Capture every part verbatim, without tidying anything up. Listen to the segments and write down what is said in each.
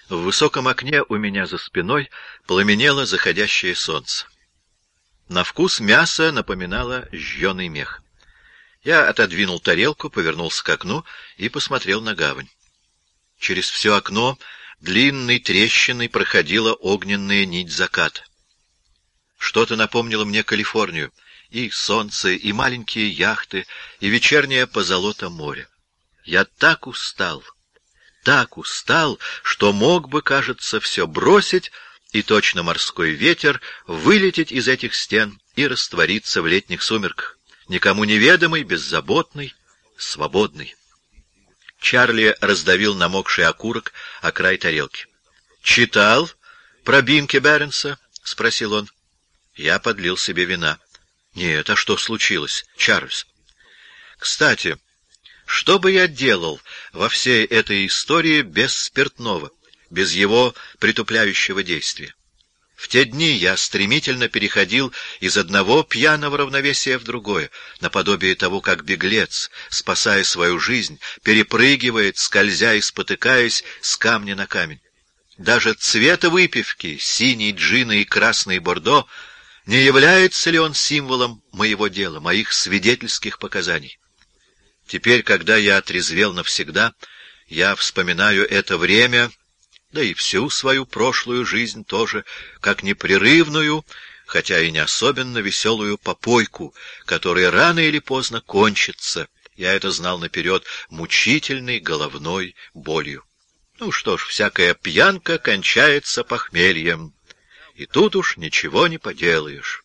В высоком окне у меня за спиной пламенело заходящее солнце. На вкус мясо напоминало жженый мех. Я отодвинул тарелку, повернулся к окну и посмотрел на гавань. Через все окно длинной трещиной проходила огненная нить заката. Что-то напомнило мне Калифорнию, и солнце, и маленькие яхты, и вечернее позолота моря. Я так устал, так устал, что мог бы, кажется, все бросить, и точно морской ветер вылететь из этих стен и раствориться в летних сумерках, никому неведомый, беззаботный, свободный. Чарли раздавил намокший окурок о край тарелки. «Читал про Бинки Бернса?» — спросил он. Я подлил себе вина. «Нет, а что случилось, Чарльз?» «Кстати, что бы я делал во всей этой истории без спиртного, без его притупляющего действия? В те дни я стремительно переходил из одного пьяного равновесия в другое, наподобие того, как беглец, спасая свою жизнь, перепрыгивает, скользя и спотыкаясь с камня на камень. Даже цвета выпивки, синий джин и красный бордо, не является ли он символом моего дела, моих свидетельских показаний? Теперь, когда я отрезвел навсегда, я вспоминаю это время, да и всю свою прошлую жизнь тоже, как непрерывную, хотя и не особенно веселую попойку, которая рано или поздно кончится, я это знал наперед, мучительной головной болью. Ну что ж, всякая пьянка кончается похмельем, и тут уж ничего не поделаешь.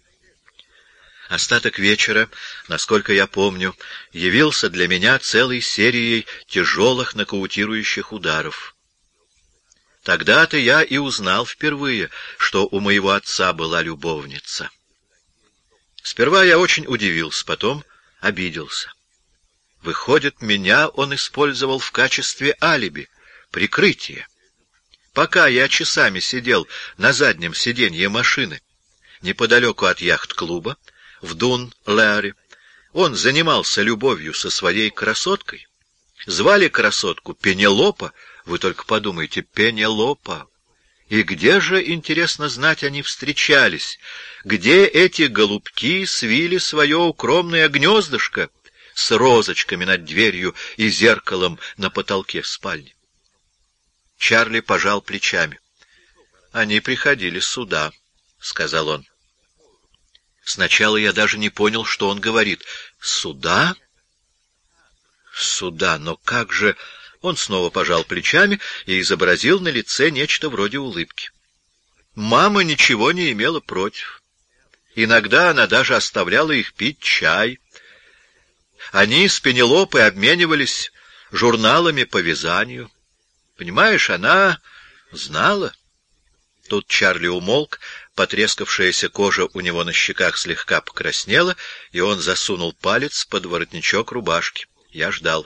Остаток вечера, насколько я помню, явился для меня целой серией тяжелых нокаутирующих ударов. Тогда-то я и узнал впервые, что у моего отца была любовница. Сперва я очень удивился, потом обиделся. Выходит, меня он использовал в качестве алиби, прикрытия. Пока я часами сидел на заднем сиденье машины, неподалеку от яхт-клуба, в Дун-Лэаре, он занимался любовью со своей красоткой. Звали красотку Пенелопа, вы только подумайте, Пенелопа. И где же, интересно знать, они встречались? Где эти голубки свили свое укромное гнездышко с розочками над дверью и зеркалом на потолке спальни? Чарли пожал плечами. «Они приходили сюда», — сказал он. Сначала я даже не понял, что он говорит. «Сюда?» «Сюда, но как же...» Он снова пожал плечами и изобразил на лице нечто вроде улыбки. Мама ничего не имела против. Иногда она даже оставляла их пить чай. Они с Пенелопой обменивались журналами по вязанию. Понимаешь, она знала. Тут Чарли умолк, потрескавшаяся кожа у него на щеках слегка покраснела, и он засунул палец под воротничок рубашки. Я ждал.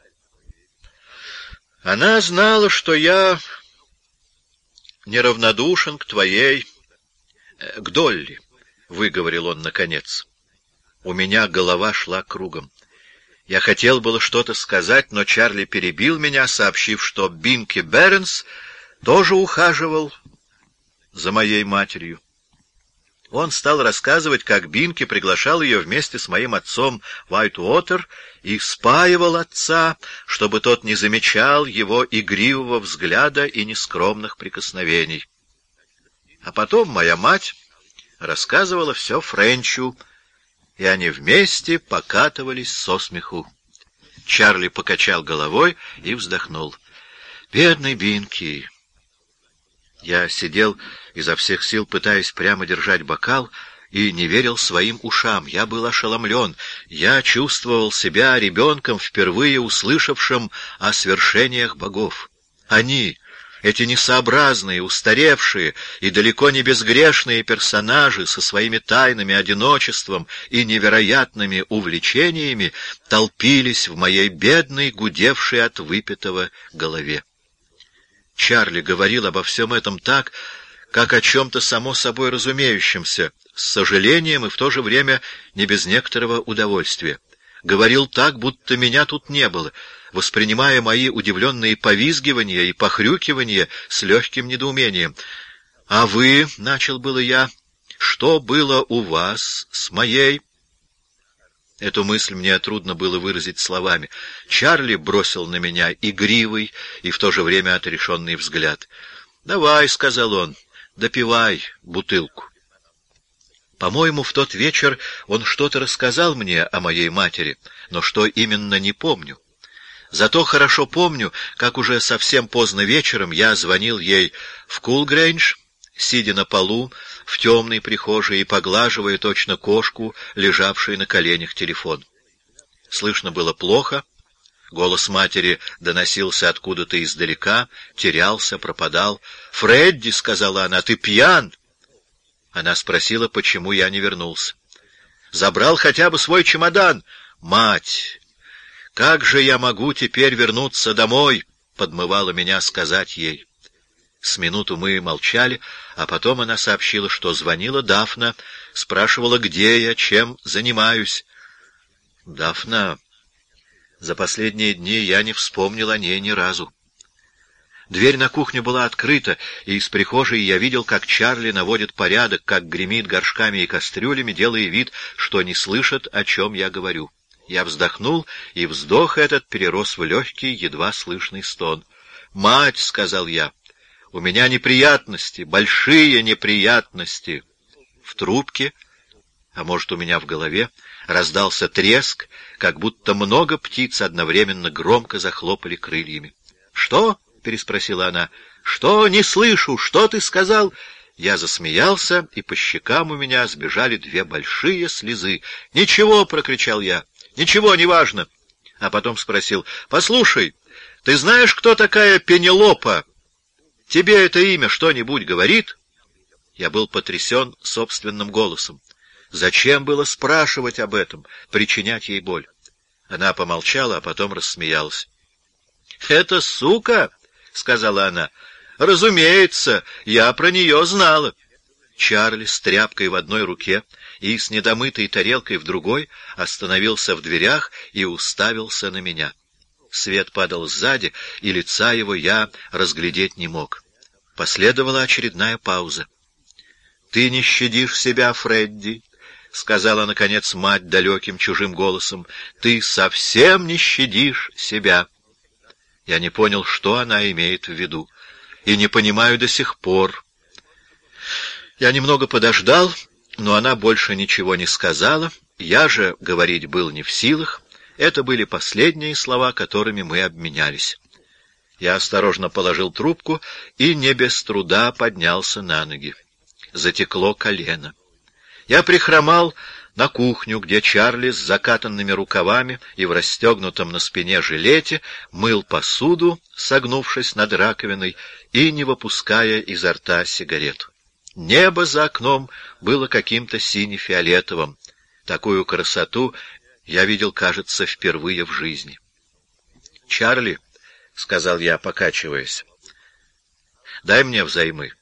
Она знала, что я неравнодушен к твоей... к Долли, — выговорил он наконец. У меня голова шла кругом. Я хотел было что-то сказать, но Чарли перебил меня, сообщив, что Бинки Бернс тоже ухаживал за моей матерью. Он стал рассказывать, как Бинки приглашал ее вместе с моим отцом в Уайтуотер и спаивал отца, чтобы тот не замечал его игривого взгляда и нескромных прикосновений. А потом моя мать рассказывала все Френчу, и они вместе покатывались со смеху. Чарли покачал головой и вздохнул. «Бедный Бинки!» Я сидел изо всех сил, пытаясь прямо держать бокал, и не верил своим ушам. Я был ошеломлен. Я чувствовал себя ребенком, впервые услышавшим о свершениях богов. Они, эти несообразные, устаревшие и далеко не безгрешные персонажи со своими тайнами, одиночеством и невероятными увлечениями, толпились в моей бедной, гудевшей от выпитого голове. Чарли говорил обо всем этом так, как о чем-то само собой разумеющемся, с сожалением и в то же время не без некоторого удовольствия. говорил так, будто меня тут не было, воспринимая мои удивленные повизгивания и похрюкивания с легким недоумением. — А вы, — начал было я, — что было у вас с моей... Эту мысль мне трудно было выразить словами. Чарли бросил на меня игривый и в то же время отрешенный взгляд. — Давай, — сказал он, — допивай бутылку. По-моему, в тот вечер он что-то рассказал мне о моей матери, но что именно, не помню. Зато хорошо помню, как уже совсем поздно вечером я звонил ей в Кулгрейндж, сидя на полу в темной прихожей и поглаживая точно кошку, лежавшей на коленях, телефон. Слышно было плохо, голос матери доносился откуда-то издалека, терялся, пропадал. «Фредди», — сказала она, — «ты пьян?» Она спросила, почему я не вернулся. «Забрал хотя бы свой чемодан?» «Мать! Как же я могу теперь вернуться домой?» — подмывала меня сказать ей. С минуту мы молчали, а потом она сообщила, что звонила Дафна, спрашивала, где я, чем занимаюсь. Дафна... За последние дни я не вспомнил о ней ни разу. Дверь на кухню была открыта, и из прихожей я видел, как Чарли наводит порядок, как гремит горшками и кастрюлями, делая вид, что не слышит, о чем я говорю. Я вздохнул, и вздох этот перерос в легкий, едва слышный стон. «Мать», — сказал я, — «у меня неприятности, большие неприятности». В трубке, а может, у меня в голове, раздался треск, как будто много птиц одновременно громко захлопали крыльями. «Что?» — переспросила она. «Что? Не слышу! Что ты сказал?» Я засмеялся, и по щекам у меня сбежали две большие слезы. «Ничего!» — прокричал я. «Ничего, неважно!» А потом спросил. «Послушай, ты знаешь, кто такая Пенелопа? Тебе это имя что-нибудь говорит?» Я был потрясен собственным голосом. Зачем было спрашивать об этом, причинять ей боль? Она помолчала, а потом рассмеялась. «Это сука!» — сказала она. «Разумеется, я про нее знала». Чарли с тряпкой в одной руке и с недомытой тарелкой в другой остановился в дверях и уставился на меня. Свет падал сзади, и лица его я разглядеть не мог. Последовала очередная пауза. «Ты не щадишь себя, Фредди», — сказала, наконец, мать далеким чужим голосом. «Ты совсем не щадишь себя». Я не понял, что она имеет в виду, и не понимаю до сих пор. Я немного подождал, но она больше ничего не сказала. Я же говорить был не в силах. Это были последние слова, которыми мы обменялись. Я осторожно положил трубку и не без труда поднялся на ноги. Затекло колено. Я прихромал на кухню, где Чарли с закатанными рукавами и в расстегнутом на спине жилете мыл посуду, согнувшись над раковиной и не выпуская изо рта сигарету. Небо за окном было каким-то сине-фиолетовым. Такую красоту я видел, кажется, впервые в жизни. «Чарли», — сказал я, покачиваясь, — «дай мне взаймы».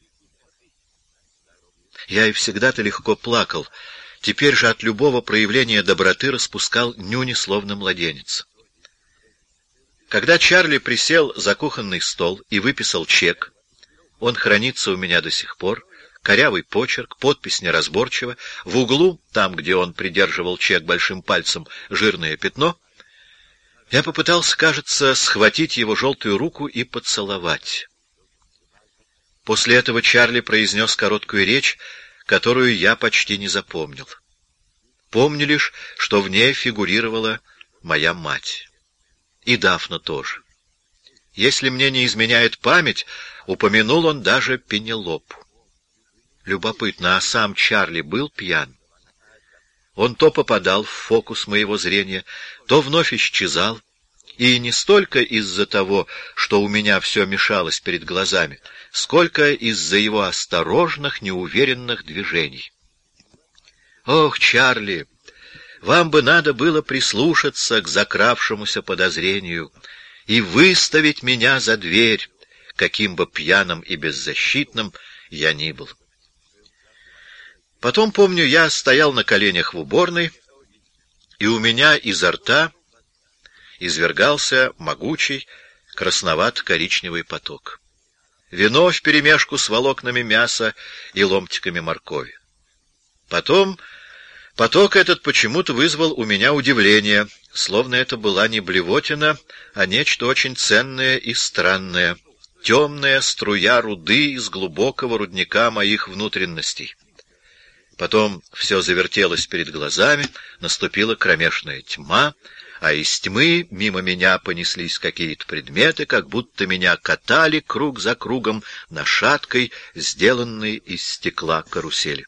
Я и всегда-то легко плакал, теперь же от любого проявления доброты распускал нюни, словно младенец. Когда Чарли присел за кухонный стол и выписал чек, он хранится у меня до сих пор, корявый почерк, подпись неразборчива, в углу, там, где он придерживал чек большим пальцем, жирное пятно, я попытался, кажется, схватить его желтую руку и поцеловать. После этого Чарли произнес короткую речь, которую я почти не запомнил. Помню лишь, что в ней фигурировала моя мать. И Дафна тоже. Если мне не изменяет память, упомянул он даже Пенелопу. Любопытно, а сам Чарли был пьян? Он то попадал в фокус моего зрения, то вновь исчезал, и не столько из-за того, что у меня все мешалось перед глазами, сколько из-за его осторожных, неуверенных движений. «Ох, Чарли, вам бы надо было прислушаться к закравшемуся подозрению и выставить меня за дверь, каким бы пьяным и беззащитным я ни был». Потом, помню, я стоял на коленях в уборной и у меня изо рта извергался могучий красновато-коричневый поток. Вино вперемешку с волокнами мяса и ломтиками моркови. Потом поток этот почему-то вызвал у меня удивление, словно это была не блевотина, а нечто очень ценное и странное, темная струя руды из глубокого рудника моих внутренностей. Потом все завертелось перед глазами, наступила кромешная тьма, а из тьмы мимо меня понеслись какие-то предметы, как будто меня катали круг за кругом на шаткой, сделанной из стекла карусели.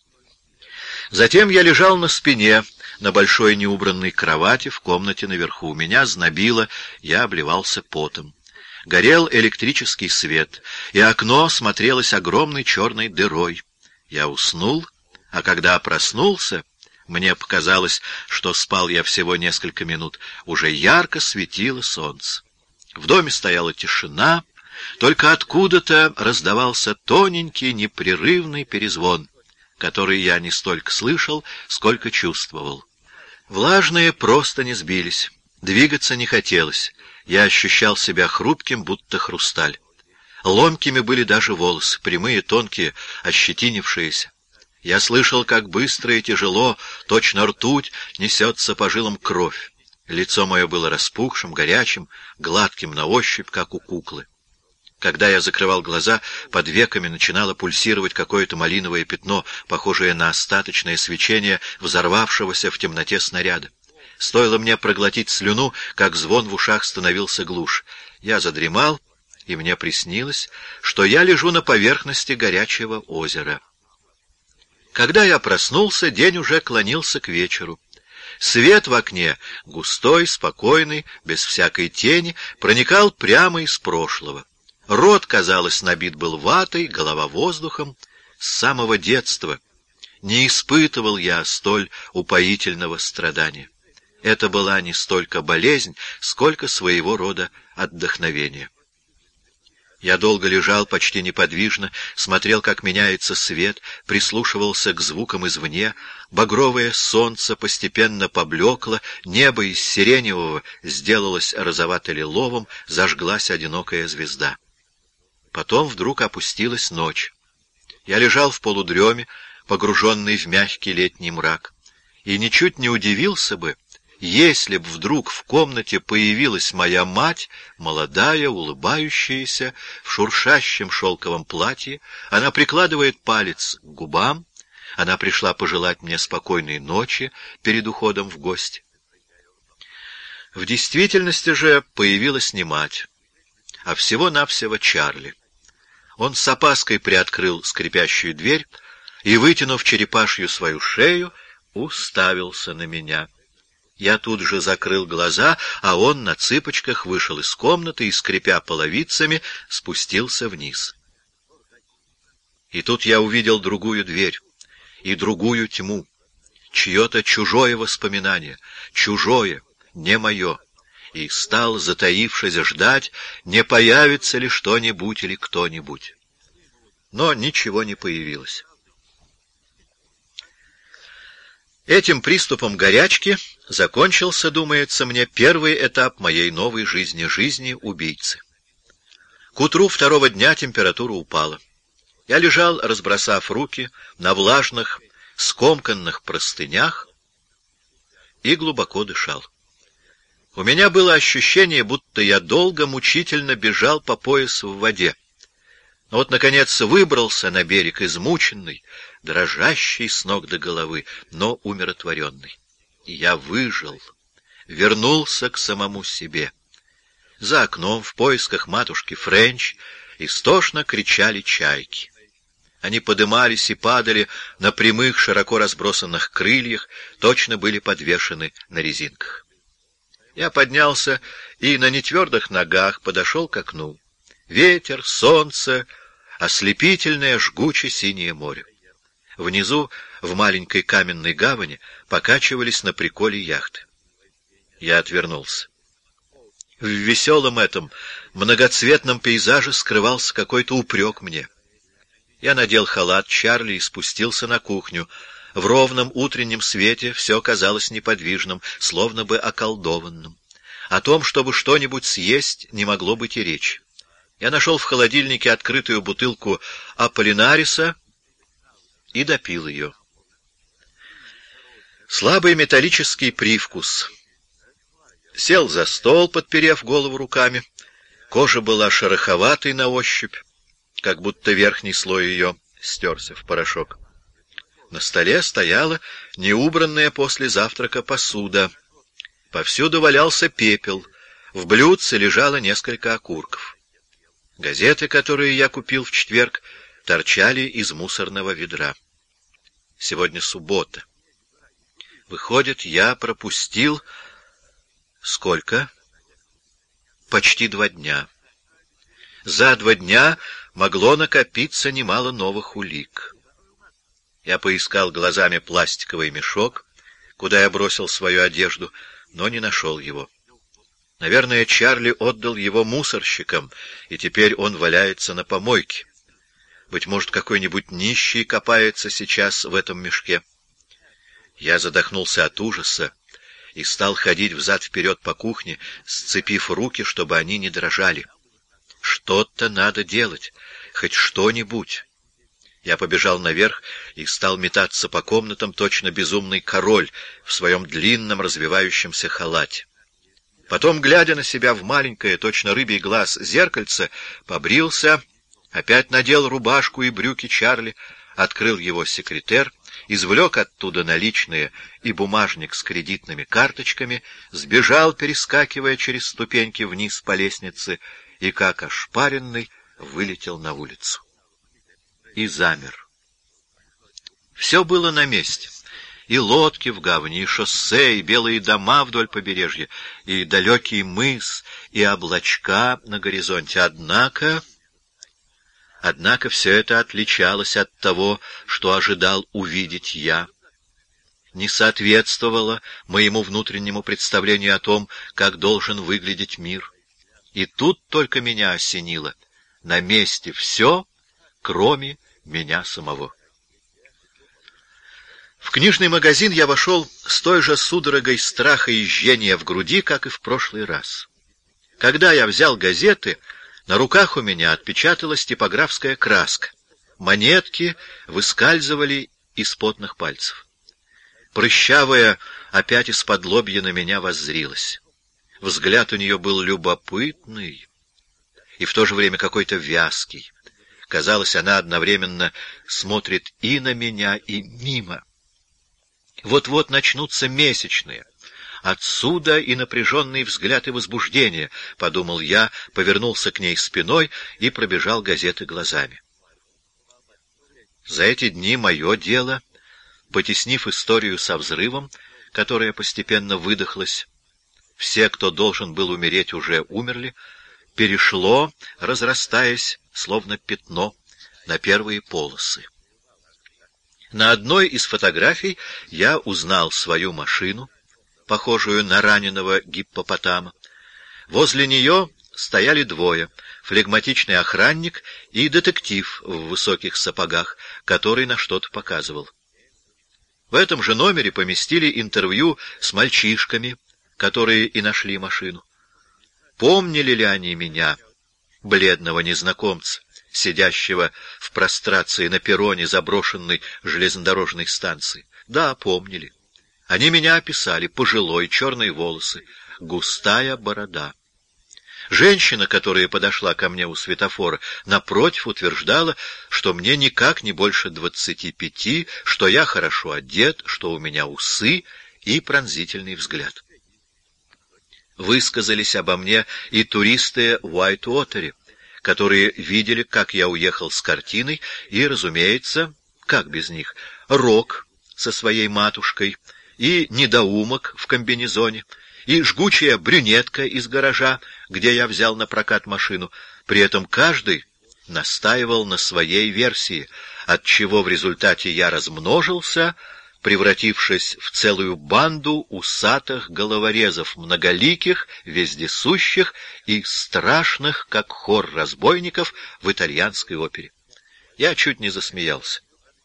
Затем я лежал на спине, на большой неубранной кровати в комнате наверху. Меня знобило, я обливался потом. Горел электрический свет, и окно смотрелось огромной черной дырой. Я уснул, а когда проснулся, мне показалось, что спал я всего несколько минут, уже ярко светило солнце. В доме стояла тишина, только откуда-то раздавался тоненький непрерывный перезвон, который я не столько слышал, сколько чувствовал. Влажные простыни сбились, двигаться не хотелось, я ощущал себя хрупким, будто хрусталь. Ломкими были даже волосы, прямые, тонкие, ощетинившиеся. Я слышал, как быстро и тяжело, точно ртуть, несется по жилам кровь. Лицо мое было распухшим, горячим, гладким на ощупь, как у куклы. Когда я закрывал глаза, под веками начинало пульсировать какое-то малиновое пятно, похожее на остаточное свечение взорвавшегося в темноте снаряда. Стоило мне проглотить слюну, как звон в ушах становился глуше. Я задремал, и мне приснилось, что я лежу на поверхности горячего озера. Когда я проснулся, день уже клонился к вечеру. Свет в окне, густой, спокойный, без всякой тени, проникал прямо из прошлого. Рот, казалось, набит был ватой, голова воздухом. С самого детства не испытывал я столь упоительного страдания. Это была не столько болезнь, сколько своего рода отдохновение. Я долго лежал почти неподвижно, смотрел, как меняется свет, прислушивался к звукам извне. Багровое солнце постепенно поблекло, небо из сиреневого сделалось розовато-лиловым, зажглась одинокая звезда. Потом вдруг опустилась ночь. Я лежал в полудреме, погруженный в мягкий летний мрак, и ничуть не удивился бы, если б вдруг в комнате появилась моя мать, молодая, улыбающаяся, в шуршащем шелковом платье. Она прикладывает палец к губам. Она пришла пожелать мне спокойной ночи перед уходом в гости. В действительности же появилась не мать, а всего-навсего Чарли. Он с опаской приоткрыл скрипящую дверь и, вытянув черепашью свою шею, уставился на меня. Я тут же закрыл глаза, а он на цыпочках вышел из комнаты и, скрипя половицами, спустился вниз. И тут я увидел другую дверь и другую тьму, чье-то чужое воспоминание, чужое, не мое, и стал, затаившись, ждать, не появится ли что-нибудь или кто-нибудь. Но ничего не появилось. Этим приступом горячки закончился, думается мне, первый этап моей новой жизни, жизни убийцы. К утру второго дня температура упала. Я лежал, разбросав руки, на влажных, скомканных простынях и глубоко дышал. У меня было ощущение, будто я долго, мучительно бежал по пояс в воде. Но вот, наконец, выбрался на берег измученный, дрожащий с ног до головы, но умиротворенный. И я выжил, вернулся к самому себе. За окном, в поисках матушки Френч, истошно кричали чайки. Они подымались и падали на прямых, широко разбросанных крыльях, точно были подвешены на резинках. Я поднялся и на нетвердых ногах подошел к окну. Ветер, солнце, ослепительное жгуче синее море. Внизу, в маленькой каменной гавани, покачивались на приколе яхты. Я отвернулся. В веселом этом, многоцветном пейзаже скрывался какой-то упрек мне. Я надел халат Чарли и спустился на кухню. В ровном утреннем свете все казалось неподвижным, словно бы околдованным. О том, чтобы что-нибудь съесть, не могло быть и речи. Я нашел в холодильнике открытую бутылку Аполлинариса и допил ее. Слабый металлический привкус. Сел за стол, подперев голову руками. Кожа была шероховатой на ощупь, как будто верхний слой ее стерся в порошок. На столе стояла неубранная после завтрака посуда. Повсюду валялся пепел, в блюдце лежало несколько окурков. Газеты, которые я купил в четверг, торчали из мусорного ведра. Сегодня суббота. Выходит, я пропустил... Сколько? Почти два дня. За два дня могло накопиться немало новых улик. Я поискал глазами пластиковый мешок, куда я бросил свою одежду, но не нашел его. Наверное, Чарли отдал его мусорщикам, и теперь он валяется на помойке. Быть может, какой-нибудь нищий копается сейчас в этом мешке. Я задохнулся от ужаса и стал ходить взад-вперед по кухне, сцепив руки, чтобы они не дрожали. Что-то надо делать, хоть что-нибудь. Я побежал наверх и стал метаться по комнатам, точно безумный король в своем длинном развивающемся халате. Потом, глядя на себя в маленькое, точно рыбий глаз, зеркальце, побрился, опять надел рубашку и брюки Чарли, открыл его секретер, извлек оттуда наличные и бумажник с кредитными карточками, сбежал, перескакивая через ступеньки вниз по лестнице, и, как ошпаренный, вылетел на улицу. И замер. Все было на месте. И лодки в гавани, и шоссе, и белые дома вдоль побережья, и далекий мыс, и облачка на горизонте. Однако... Однако все это отличалось от того, что ожидал увидеть я. Не соответствовало моему внутреннему представлению о том, как должен выглядеть мир. И тут только меня осенило. На месте все, кроме меня самого. В книжный магазин я вошел с той же судорогой страха и жжения в груди, как и в прошлый раз. Когда я взял газеты, на руках у меня отпечаталась типографская краска. Монетки выскальзывали из потных пальцев. Прыщавая опять из-под лобья на меня воззрилась. Взгляд у нее был любопытный и в то же время какой-то вязкий. Казалось, она одновременно смотрит и на меня, и мимо. Вот-вот начнутся месячные. Отсюда и напряженный взгляд и возбуждение, — подумал я, повернулся к ней спиной и пробежал газеты глазами. За эти дни мое дело, потеснив историю со взрывом, которая постепенно выдохлась, все, кто должен был умереть, уже умерли, перешло, разрастаясь, словно пятно, на первые полосы. На одной из фотографий я узнал свою машину, похожую на раненого гиппопотама. Возле нее стояли двое — флегматичный охранник и детектив в высоких сапогах, который на что-то показывал. В этом же номере поместили интервью с мальчишками, которые и нашли машину. Помнили ли они меня, бледного незнакомца, сидящего в прострации на перроне заброшенной железнодорожной станции? Да, помнили. Они меня описали: пожилой, черные волосы, густая борода. Женщина, которая подошла ко мне у светофора, напротив утверждала, что мне никак не больше двадцати пяти, что я хорошо одет, что у меня усы и пронзительный взгляд. Высказались обо мне и туристы в Уайт-Уотере, которые видели, как я уехал с картиной, и, разумеется, как без них, Рок со своей матушкой, и недоумок в комбинезоне, и жгучая брюнетка из гаража, где я взял на прокат машину. При этом каждый настаивал на своей версии, отчего в результате я размножился, превратившись в целую банду усатых головорезов, многоликих, вездесущих и страшных, как хор разбойников в итальянской опере. Я чуть не засмеялся.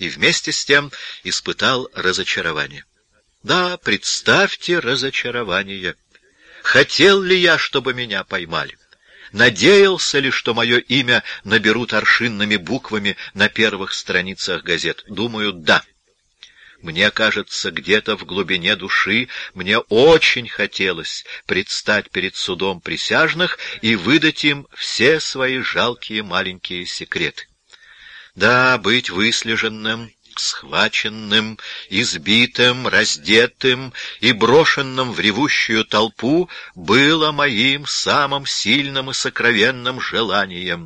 и вместе с тем испытал разочарование. Да, представьте разочарование. Хотел ли я, чтобы меня поймали? Надеялся ли, что мое имя наберут аршинными буквами на первых страницах газет? Думаю, да. Мне кажется, где-то в глубине души мне очень хотелось предстать перед судом присяжных и выдать им все свои жалкие маленькие секреты. Да, быть выслеженным, схваченным, избитым, раздетым и брошенным в ревущую толпу было моим самым сильным и сокровенным желанием.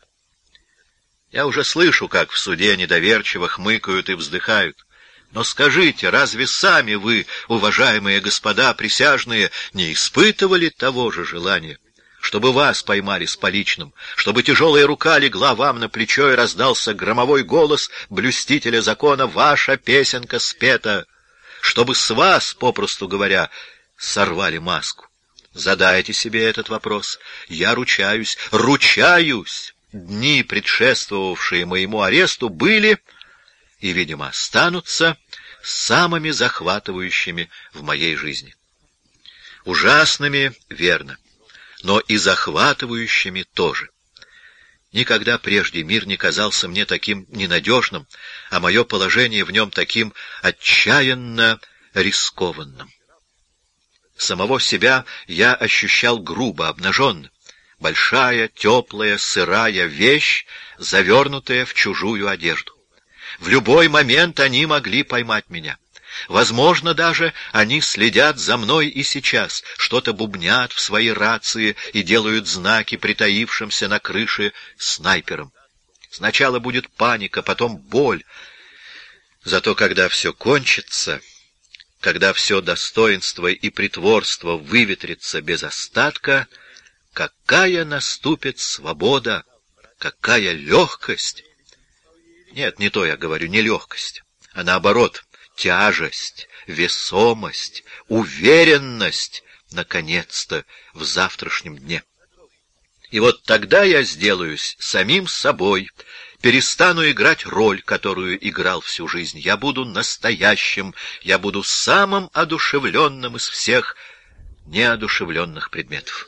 Я уже слышу, как в суде недоверчиво хмыкают и вздыхают. Но скажите, разве сами вы, уважаемые господа присяжные, не испытывали того же желания? Чтобы вас поймали с поличным, чтобы тяжелая рука легла вам на плечо и раздался громовой голос блюстителя закона: «Ваша песенка спета», чтобы с вас, попросту говоря, сорвали маску. Задайте себе этот вопрос. Я ручаюсь, ручаюсь, дни, предшествовавшие моему аресту, были и, видимо, останутся самыми захватывающими в моей жизни. Ужасными, верно, но и захватывающими тоже. Никогда прежде мир не казался мне таким ненадежным, а мое положение в нем таким отчаянно рискованным. Самого себя я ощущал грубо, обнаженно. Большая, теплая, сырая вещь, завернутая в чужую одежду. В любой момент они могли поймать меня. Возможно, даже они следят за мной и сейчас, что-то бубнят в свои рации и делают знаки притаившимся на крыше снайперам. Сначала будет паника, потом боль. Зато когда все кончится, когда все достоинство и притворство выветрится без остатка, какая наступит свобода, какая легкость! Нет, не то я говорю, не легкость, а наоборот, тяжесть, весомость, уверенность, наконец-то, в завтрашнем дне. И вот тогда я сделаюсь самим собой, перестану играть роль, которую играл всю жизнь. Я буду настоящим, я буду самым одушевленным из всех неодушевленных предметов.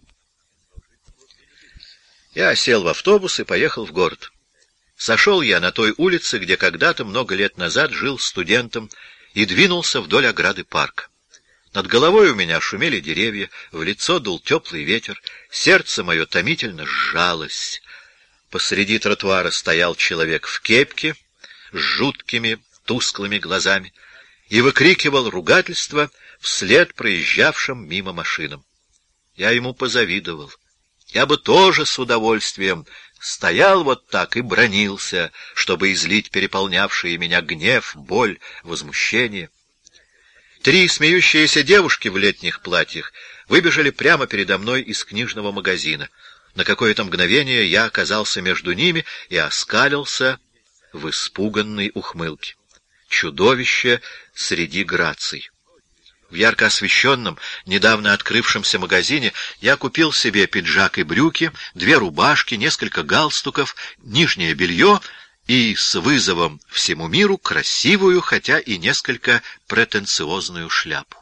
Я сел в автобус и поехал в город. Сошел я на той улице, где когда-то, много лет назад, жил студентом, и двинулся вдоль ограды парка. Над головой у меня шумели деревья, в лицо дул теплый ветер, сердце мое томительно сжалось. Посреди тротуара стоял человек в кепке с жуткими тусклыми глазами и выкрикивал ругательства вслед проезжавшим мимо машинам. Я ему позавидовал. Я бы тоже с удовольствием стоял вот так и бранился, чтобы излить переполнявшие меня гнев, боль, возмущение. Три смеющиеся девушки в летних платьях выбежали прямо передо мной из книжного магазина. На какое-то мгновение я оказался между ними и оскалился в испуганной ухмылке. Чудовище среди граций. В ярко освещенном, недавно открывшемся магазине я купил себе пиджак и брюки, две рубашки, несколько галстуков, нижнее белье и с вызовом всему миру красивую, хотя и несколько претенциозную шляпу.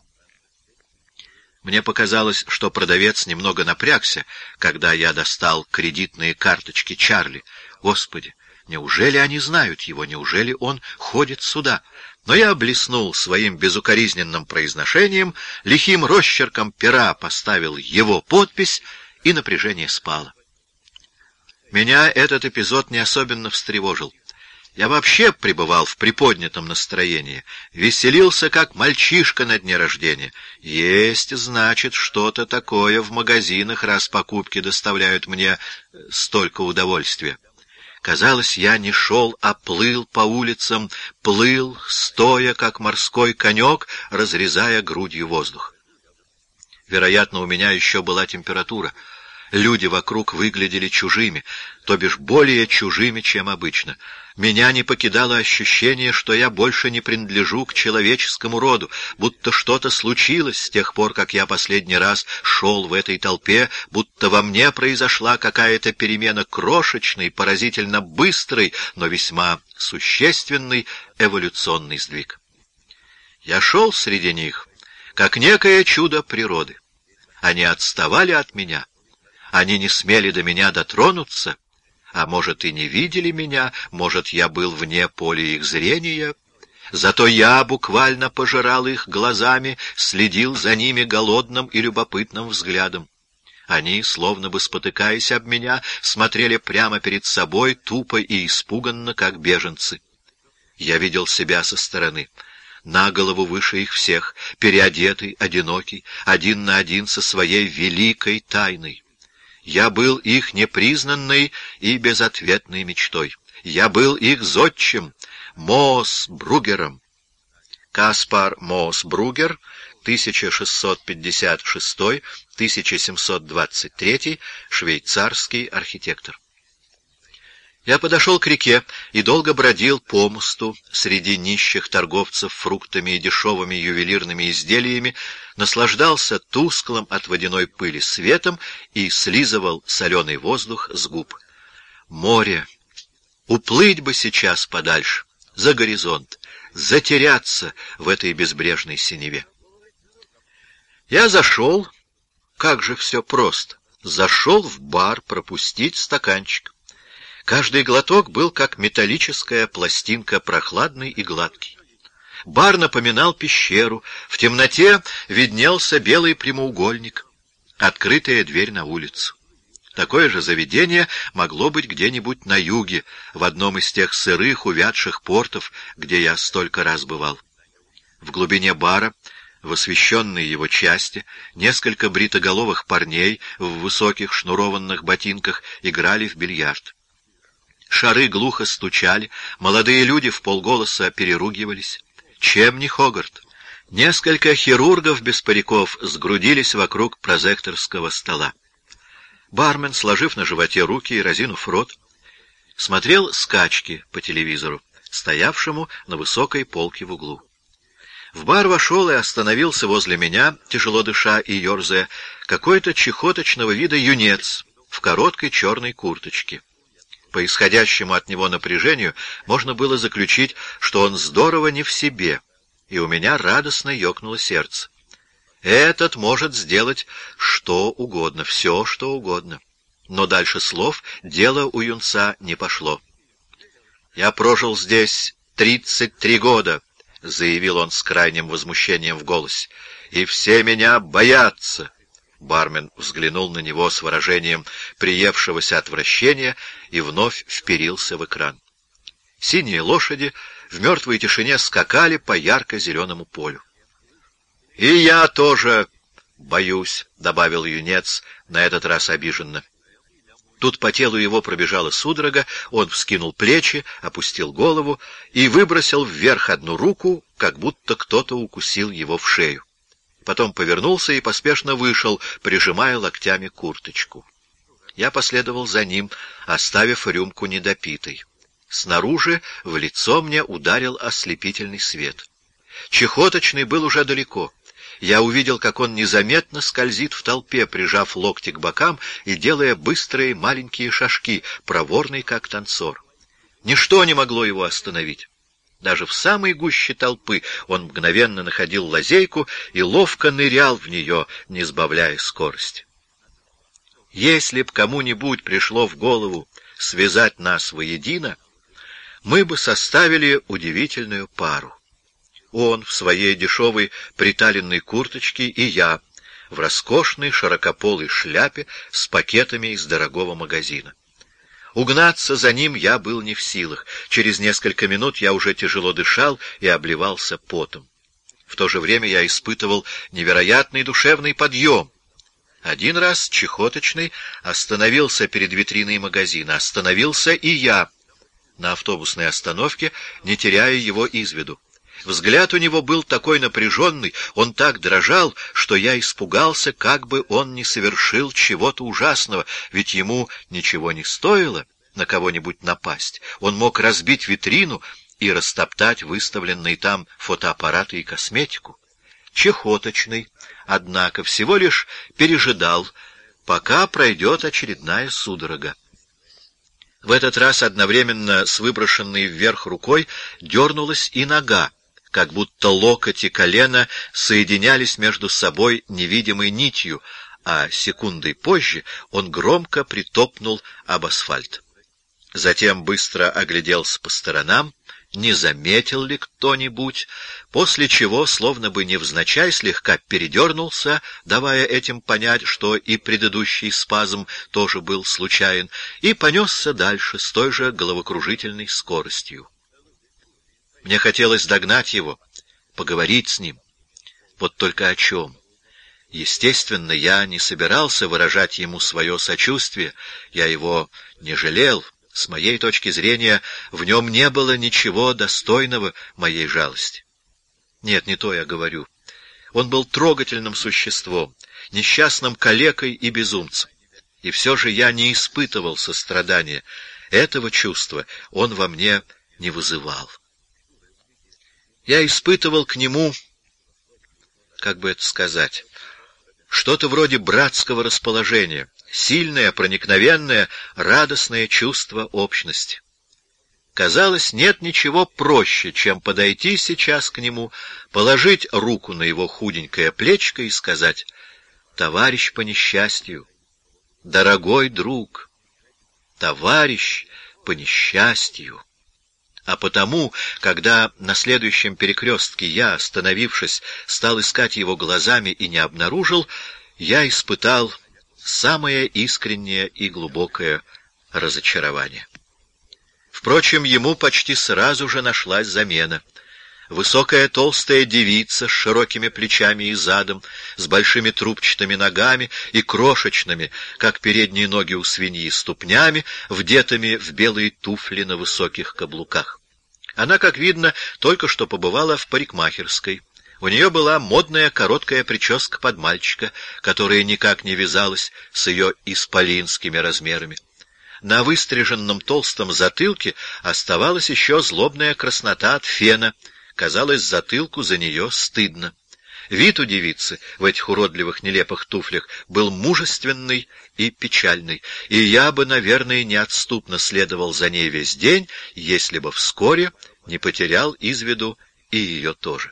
Мне показалось, что продавец немного напрягся, когда я достал кредитные карточки Чарли. Господи, неужели они знают его, неужели он ходит сюда? Но я блеснул своим безукоризненным произношением, лихим росчерком пера поставил его подпись, и напряжение спало. Меня этот эпизод не особенно встревожил. Я вообще пребывал в приподнятом настроении, веселился, как мальчишка на дне рождения. Есть, значит, что-то такое в магазинах, раз покупки доставляют мне столько удовольствия. Казалось, я не шел, а плыл по улицам, плыл, стоя, как морской конек, разрезая грудью воздух. Вероятно, у меня еще была температура. Люди вокруг выглядели чужими, то бишь более чужими, чем обычно. Меня не покидало ощущение, что я больше не принадлежу к человеческому роду, будто что-то случилось с тех пор, как я последний раз шел в этой толпе, будто во мне произошла какая-то перемена, крошечный, поразительно быстрый, но весьма существенный эволюционный сдвиг. Я шел среди них, как некое чудо природы. Они отставали от меня, они не смели до меня дотронуться, а может, и не видели меня, может, я был вне поля их зрения. Зато я буквально пожирал их глазами, следил за ними голодным и любопытным взглядом. Они, словно бы спотыкаясь об меня, смотрели прямо перед собой, тупо и испуганно, как беженцы. Я видел себя со стороны, на голову выше их всех, переодетый, одинокий, один на один со своей великой тайной. Я был их непризнанной и безответной мечтой. Я был их зодчим, Моосбругером. Каспар Моосбругер, тысяча шестьсот пятьдесят шестой — тысяча семьсот двадцать третий, швейцарский архитектор. Я подошел к реке и долго бродил по мосту среди нищих торговцев фруктами и дешевыми ювелирными изделиями, наслаждался тусклым от водяной пыли светом и слизывал соленый воздух с губ. Море! Уплыть бы сейчас подальше, за горизонт, затеряться в этой безбрежной синеве. Я зашел, как же все просто, зашел в бар пропустить стаканчик. Каждый глоток был как металлическая пластинка, прохладный и гладкий. Бар напоминал пещеру, в темноте виднелся белый прямоугольник, открытая дверь на улицу. Такое же заведение могло быть где-нибудь на юге, в одном из тех сырых, увядших портов, где я столько раз бывал. В глубине бара, в освещенной его части, несколько бритоголовых парней в высоких шнурованных ботинках играли в бильярд. Шары глухо стучали, молодые люди вполголоса переругивались. Чем не Хогарт? Несколько хирургов без париков сгрудились вокруг прозекторского стола. Бармен, сложив на животе руки и разинув рот, смотрел скачки по телевизору, стоявшему на высокой полке в углу. В бар вошел и остановился возле меня, тяжело дыша и ерзая, какой-то чехоточного вида юнец в короткой черной курточке. По исходящему от него напряжению можно было заключить, что он здорово не в себе, и у меня радостно ёкнуло сердце. Этот может сделать что угодно, все, что угодно. Но дальше слов дело у юнца не пошло. «Я прожил здесь тридцать три года», — заявил он с крайним возмущением в голосе, — «и все меня боятся». Бармен взглянул на него с выражением приевшегося отвращения и вновь вперился в экран. Синие лошади в мертвой тишине скакали по ярко-зеленому полю. «И я тоже боюсь», — добавил юнец, на этот раз обиженно. Тут по телу его пробежала судорога, он вскинул плечи, опустил голову и выбросил вверх одну руку, как будто кто-то укусил его в шею. Потом повернулся и поспешно вышел, прижимая локтями курточку. Я последовал за ним, оставив рюмку недопитой. Снаружи в лицо мне ударил ослепительный свет. Чехоточный был уже далеко. Я увидел, как он незаметно скользит в толпе, прижав локти к бокам и делая быстрые маленькие шажки, проворный как танцор. Ничто не могло его остановить. Даже в самой гуще толпы он мгновенно находил лазейку и ловко нырял в нее, не сбавляя скорости. Если б кому-нибудь пришло в голову связать нас воедино, мы бы составили удивительную пару. Он в своей дешевой приталенной курточке и я в роскошной широкополой шляпе с пакетами из дорогого магазина. Угнаться за ним я был не в силах. Через несколько минут я уже тяжело дышал и обливался потом. В то же время я испытывал невероятный душевный подъем. Один раз чехоточный остановился перед витриной магазина. Остановился и я на автобусной остановке, не теряя его из виду. Взгляд у него был такой напряженный, он так дрожал, что я испугался, как бы он не совершил чего-то ужасного, ведь ему ничего не стоило на кого-нибудь напасть. Он мог разбить витрину и растоптать выставленные там фотоаппараты и косметику. Чехоточный, однако, всего лишь пережидал, пока пройдет очередная судорога. В этот раз одновременно с выброшенной вверх рукой дернулась и нога, как будто локоть и колено соединялись между собой невидимой нитью, а секундой позже он громко притопнул об асфальт. Затем быстро огляделся по сторонам, не заметил ли кто-нибудь, после чего, словно бы невзначай, слегка передернулся, давая этим понять, что и предыдущий спазм тоже был случайен, и понесся дальше с той же головокружительной скоростью. Мне хотелось догнать его, поговорить с ним. Вот только о чем? Естественно, я не собирался выражать ему свое сочувствие, я его не жалел. С моей точки зрения, в нем не было ничего достойного моей жалости. Нет, не то я говорю. Он был трогательным существом, несчастным калекой и безумцем. И все же я не испытывал сострадания. Этого чувства он во мне не вызывал. Я испытывал к нему, как бы это сказать, что-то вроде братского расположения, сильное, проникновенное, радостное чувство общности. Казалось, нет ничего проще, чем подойти сейчас к нему, положить руку на его худенькое плечко и сказать: «Товарищ по несчастью, дорогой друг, товарищ по несчастью». А потому, когда на следующем перекрестке я, остановившись, стал искать его глазами и не обнаружил, я испытал самое искреннее и глубокое разочарование. Впрочем, ему почти сразу же нашлась замена. Высокая толстая девица с широкими плечами и задом, с большими трубчатыми ногами и крошечными, как передние ноги у свиньи, ступнями, вдетыми в белые туфли на высоких каблуках. Она, как видно, только что побывала в парикмахерской. У нее была модная короткая прическа под мальчика, которая никак не вязалась с ее исполинскими размерами. На выстриженном толстом затылке оставалась еще злобная краснота от фена. Казалось, затылку за нее стыдно. Вид у девицы в этих уродливых нелепых туфлях был мужественный и печальный, и я бы, наверное, неотступно следовал за ней весь день, если бы вскоре не потерял из виду и ее тоже.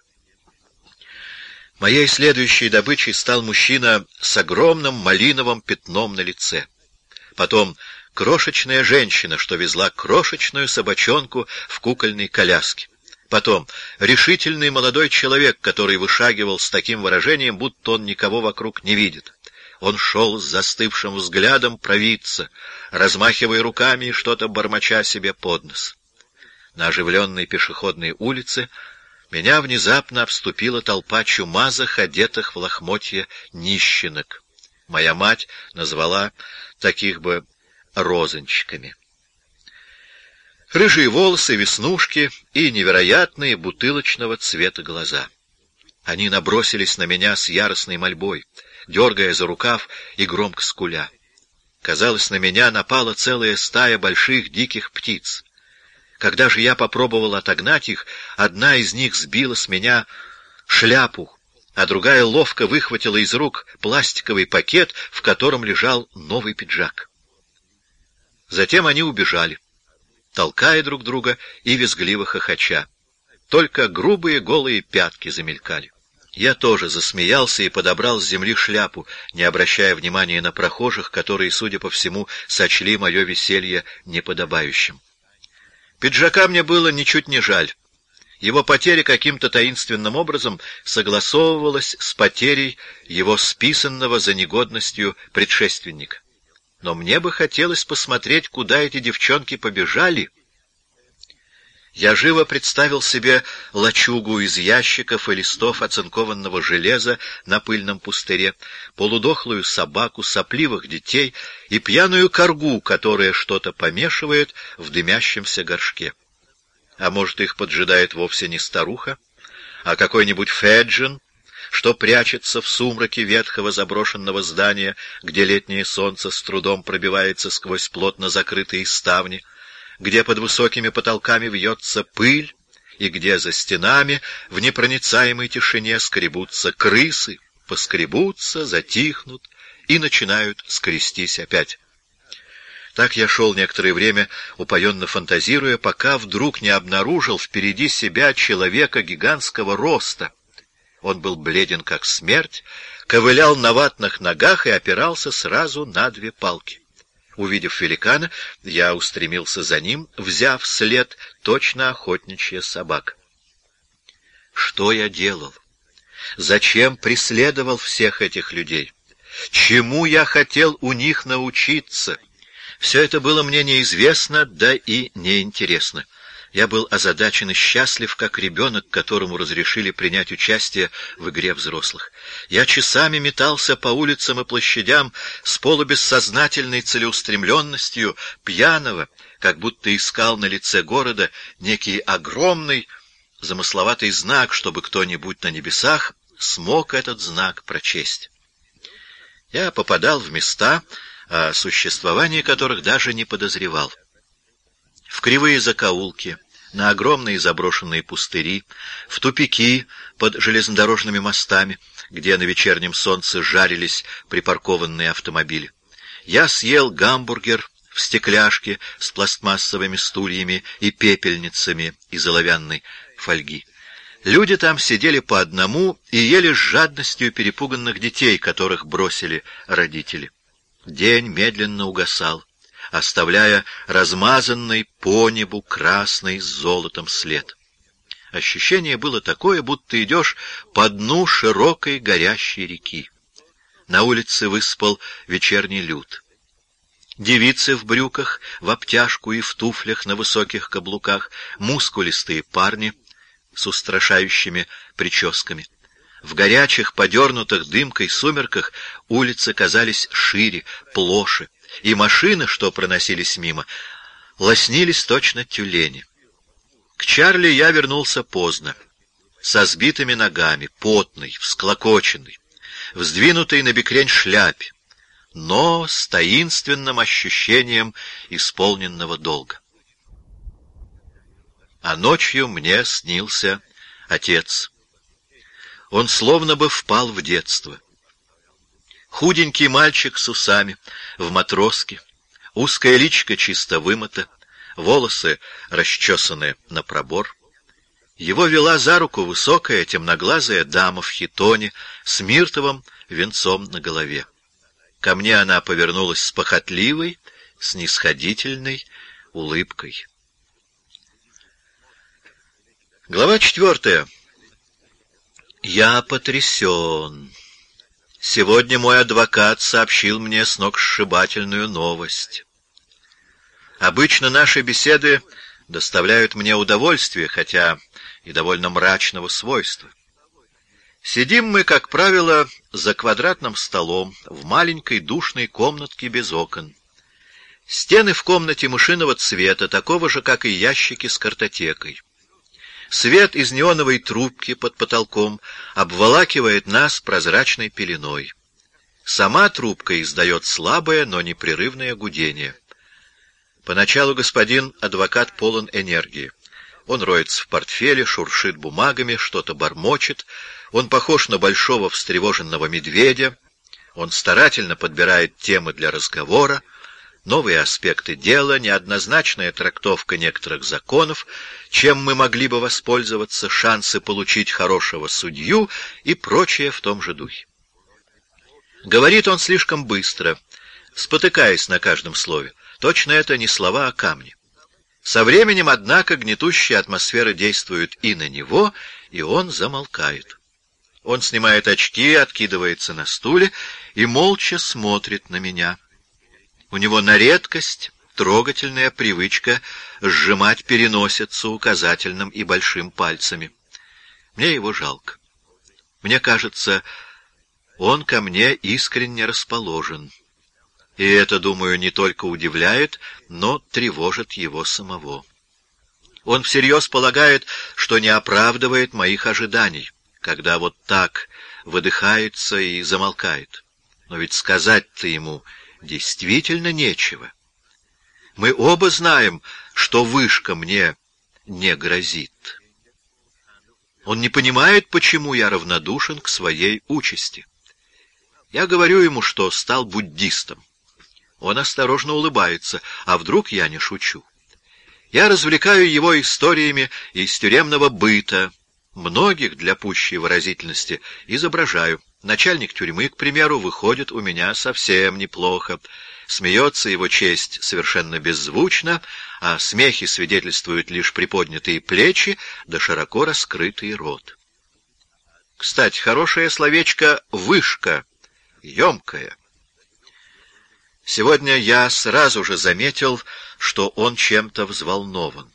Моей следующей добычей стал мужчина с огромным малиновым пятном на лице. Потом крошечная женщина, что везла крошечную собачонку в кукольной коляске. Потом решительный молодой человек, который вышагивал с таким выражением, будто он никого вокруг не видит. Он шел с застывшим взглядом провидца, размахивая руками и что-то бормоча себе под нос. На оживленной пешеходной улице меня внезапно обступила толпа чумазых, одетых в лохмотья нищенок. Моя мать назвала таких бы розончиками. Рыжие волосы, веснушки и невероятные бутылочного цвета глаза. Они набросились на меня с яростной мольбой, дергая за рукав и громко скуля. Казалось, на меня напала целая стая больших диких птиц. Когда же я попробовал отогнать их, одна из них сбила с меня шляпу, а другая ловко выхватила из рук пластиковый пакет, в котором лежал новый пиджак. Затем они убежали, толкая друг друга и визгливо хохоча. Только грубые голые пятки замелькали. Я тоже засмеялся и подобрал с земли шляпу, не обращая внимания на прохожих, которые, судя по всему, сочли мое веселье неподобающим. Пиджака мне было ничуть не жаль. Его потеря каким-то таинственным образом согласовывалась с потерей его списанного за негодностью предшественника. Но мне бы хотелось посмотреть, куда эти девчонки побежали. Я живо представил себе лачугу из ящиков и листов оцинкованного железа на пыльном пустыре, полудохлую собаку, сопливых детей и пьяную коргу, которая что-то помешивает в дымящемся горшке. А может, их поджидает вовсе не старуха, а какой-нибудь феджин, что прячется в сумраке ветхого заброшенного здания, где летнее солнце с трудом пробивается сквозь плотно закрытые ставни, где под высокими потолками вьется пыль, и где за стенами в непроницаемой тишине скребутся крысы, поскребутся, затихнут и начинают скрестись опять. Так я шел некоторое время, упоенно фантазируя, пока вдруг не обнаружил впереди себя человека гигантского роста. Он был бледен, как смерть, ковылял на ватных ногах и опирался сразу на две палки. Увидев великана, я устремился за ним, взяв след точно охотничья собака. Что я делал? Зачем преследовал всех этих людей? Чему я хотел у них научиться? Все это было мне неизвестно, да и неинтересно. Я был озадачен и счастлив, как ребенок, которому разрешили принять участие в игре взрослых. Я часами метался по улицам и площадям с полубессознательной целеустремленностью пьяного, как будто искал на лице города некий огромный, замысловатый знак, чтобы кто-нибудь на небесах смог этот знак прочесть. Я попадал в места, о существовании которых даже не подозревал. В кривые закоулки, на огромные заброшенные пустыри, в тупики под железнодорожными мостами, где на вечернем солнце жарились припаркованные автомобили. Я съел гамбургер в стекляшке с пластмассовыми стульями и пепельницами из оловянной фольги. Люди там сидели по одному и ели с жадностью перепуганных детей, которых бросили родители. День медленно угасал, оставляя размазанный по небу красный с золотом след. Ощущение было такое, будто идешь по дну широкой горящей реки. На улице выспал вечерний люд. Девицы в брюках, в обтяжку и в туфлях на высоких каблуках, мускулистые парни с устрашающими прическами. В горячих, подернутых дымкой сумерках улицы казались шире, плоше, и машины, что проносились мимо, лоснились точно тюлени. К Чарли я вернулся поздно, со сбитыми ногами, потный, всклокоченный, вздвинутый на бекрень шляпе, но с таинственным ощущением исполненного долга. А ночью мне снился отец. Он словно бы впал в детство. Худенький мальчик с усами, в матроске, узкое личико чисто вымыто, волосы расчесаны на пробор. Его вела за руку высокая темноглазая дама в хитоне с миртовым венцом на голове. Ко мне она повернулась с похотливой, снисходительной улыбкой. Глава четвертая. Я потрясен. Сегодня мой адвокат сообщил мне сногсшибательную новость. Обычно наши беседы доставляют мне удовольствие, хотя и довольно мрачного свойства. Сидим мы, как правило, за квадратным столом в маленькой душной комнатке без окон. Стены в комнате мышиного цвета, такого же, как и ящики с картотекой. Свет из неоновой трубки под потолком обволакивает нас прозрачной пеленой. Сама трубка издает слабое, но непрерывное гудение. Поначалу господин адвокат полон энергии. Он роется в портфеле, шуршит бумагами, что-то бормочет. Он похож на большого встревоженного медведя. Он старательно подбирает темы для разговора. Новые аспекты дела, неоднозначная трактовка некоторых законов, чем мы могли бы воспользоваться, шансы получить хорошего судью и прочее в том же духе. Говорит он слишком быстро, спотыкаясь на каждом слове. Точно это не слова, а камни. Со временем, однако, гнетущая атмосфера действует и на него, и он замолкает. Он снимает очки, откидывается на стуле и молча смотрит на меня. У него на редкость трогательная привычка сжимать переносицу указательным и большим пальцами. Мне его жалко. Мне кажется, он ко мне искренне расположен. И это, думаю, не только удивляет, но тревожит его самого. Он всерьез полагает, что не оправдывает моих ожиданий, когда вот так выдыхается и замолкает. Но ведь сказать-то ему действительно нечего. Мы оба знаем, что вышка мне не грозит. Он не понимает, почему я равнодушен к своей участи. Я говорю ему, что стал буддистом. Он осторожно улыбается, а вдруг я не шучу. Я развлекаю его историями из тюремного быта, многих для пущей выразительности изображаю. Начальник тюрьмы, к примеру, выходит у меня совсем неплохо. Смеется его честь совершенно беззвучно, а смехи свидетельствуют лишь приподнятые плечи да широко раскрытый рот. Кстати, хорошее словечко «вышка», емкое. Сегодня я сразу же заметил, что он чем-то взволнован.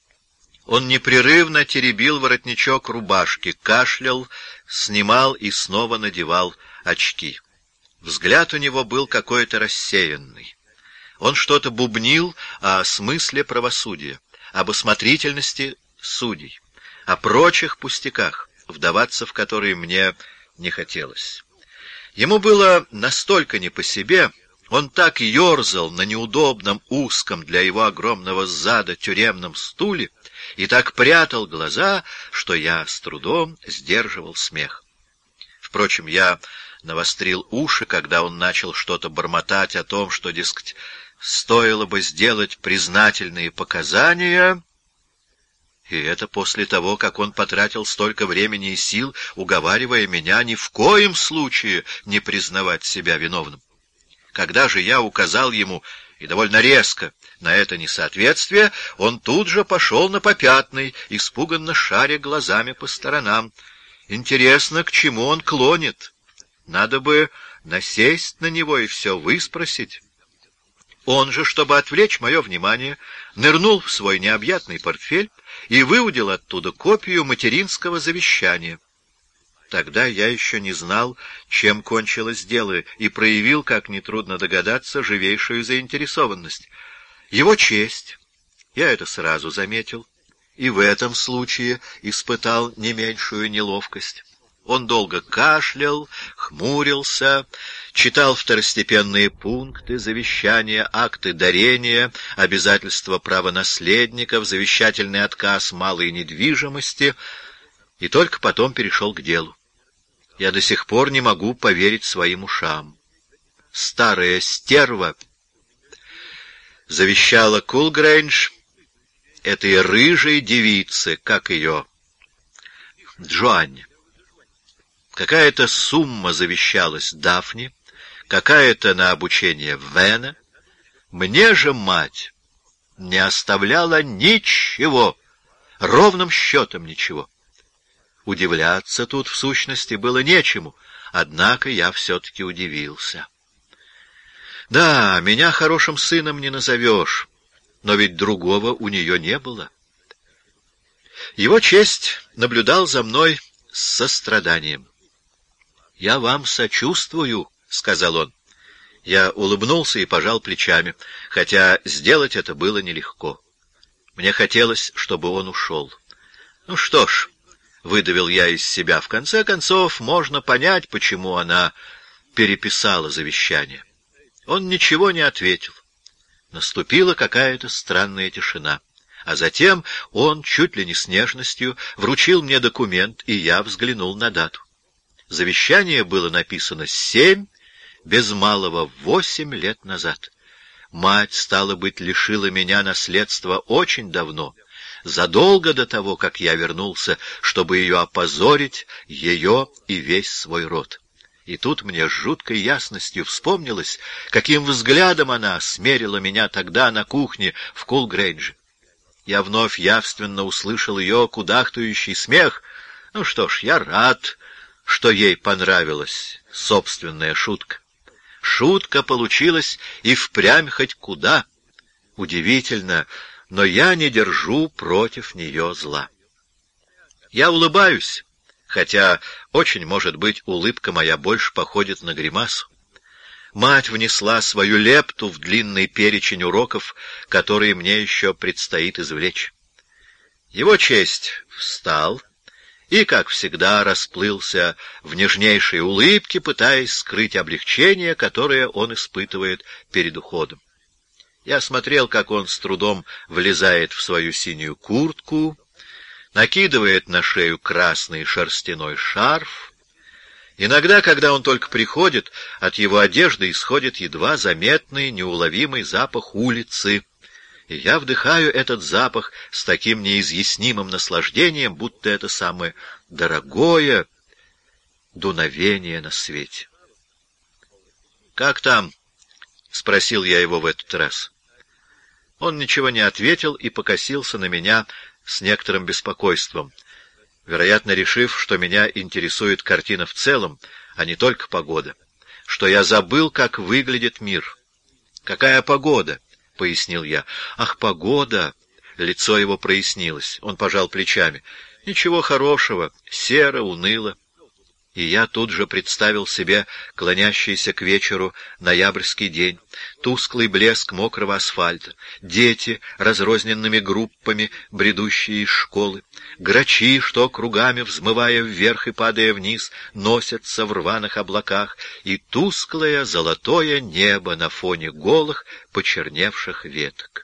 Он непрерывно теребил воротничок рубашки, кашлял, снимал и снова надевал очки. Взгляд у него был какой-то рассеянный. Он что-то бубнил о смысле правосудия, об осмотрительности судей, о прочих пустяках, вдаваться в которые мне не хотелось. Ему было настолько не по себе, он так ерзал на неудобном, узком для его огромного зада тюремном стуле и так прятал глаза, что я с трудом сдерживал смех. Впрочем, я навострил уши, когда он начал что-то бормотать о том, что, дескать, стоило бы сделать признательные показания, и это после того, как он потратил столько времени и сил, уговаривая меня ни в коем случае не признавать себя виновным. Когда же я указал ему, и довольно резко, на это несоответствие, он тут же пошел на попятный, испуганно шаря глазами по сторонам. Интересно, к чему он клонит? Надо бы насесть на него и все выспросить. Он же, чтобы отвлечь мое внимание, нырнул в свой необъятный портфель и выудил оттуда копию материнского завещания. Тогда я еще не знал, чем кончилось дело, и проявил, как нетрудно догадаться, живейшую заинтересованность. Его честь, я это сразу заметил, и в этом случае испытал не меньшую неловкость. Он долго кашлял, хмурился, читал второстепенные пункты, завещания, акты дарения, обязательства правонаследников, завещательный отказ малой недвижимости, и только потом перешел к делу. Я до сих пор не могу поверить своим ушам. Старая стерва завещала Кулгрейндж этой рыжей девице, как ее, Джоанне. Какая-то сумма завещалась Дафне, какая-то на обучение Вена. Мне же мать не оставляла ничего, ровным счетом ничего. Удивляться тут, в сущности, было нечему, однако я все-таки удивился. Да, меня хорошим сыном не назовешь, но ведь другого у нее не было. Его честь наблюдал за мной с состраданием. «Я вам сочувствую», — сказал он. Я улыбнулся и пожал плечами, хотя сделать это было нелегко. Мне хотелось, чтобы он ушел. Ну что ж, — выдавил я из себя, — в конце концов можно понять, почему она переписала завещание. Он ничего не ответил. Наступила какая-то странная тишина. А затем он, чуть ли не с нежностью, вручил мне документ, и я взглянул на дату. Завещание было написано семь, без малого восемь лет назад. Мать, стало быть, лишила меня наследства очень давно, задолго до того, как я вернулся, чтобы ее опозорить, ее и весь свой род. И тут мне с жуткой ясностью вспомнилось, каким взглядом она смерила меня тогда на кухне в Кулгрейндже. Я вновь явственно услышал ее кудахтающий смех. Ну что ж, я рад, что ей понравилась собственная шутка. Шутка получилась и впрямь хоть куда. Удивительно, но я не держу против нее зла. Я улыбаюсь, хотя, очень может быть, улыбка моя больше походит на гримасу. Мать внесла свою лепту в длинный перечень уроков, которые мне еще предстоит извлечь. Его честь встал и, как всегда, расплылся в нежнейшей улыбке, пытаясь скрыть облегчение, которое он испытывает перед уходом. Я смотрел, как он с трудом влезает в свою синюю куртку, накидывает на шею красный шерстяной шарф. Иногда, когда он только приходит, от его одежды исходит едва заметный, неуловимый запах улицы, и я вдыхаю этот запах с таким неизъяснимым наслаждением, будто это самое дорогое дуновение на свете. «Как там?» — спросил я его в этот раз. Он ничего не ответил и покосился на меня с некоторым беспокойством, вероятно, решив, что меня интересует картина в целом, а не только погода, что я забыл, как выглядит мир. «Какая погода?» — пояснил я. «Ах, погода!» Лицо его прояснилось. Он пожал плечами. «Ничего хорошего, серо, уныло». И я тут же представил себе клонящийся к вечеру ноябрьский день, тусклый блеск мокрого асфальта, дети, разрозненными группами, бредущие из школы, грачи, что кругами, взмывая вверх и падая вниз, носятся в рваных облаках, и тусклое золотое небо на фоне голых, почерневших веток.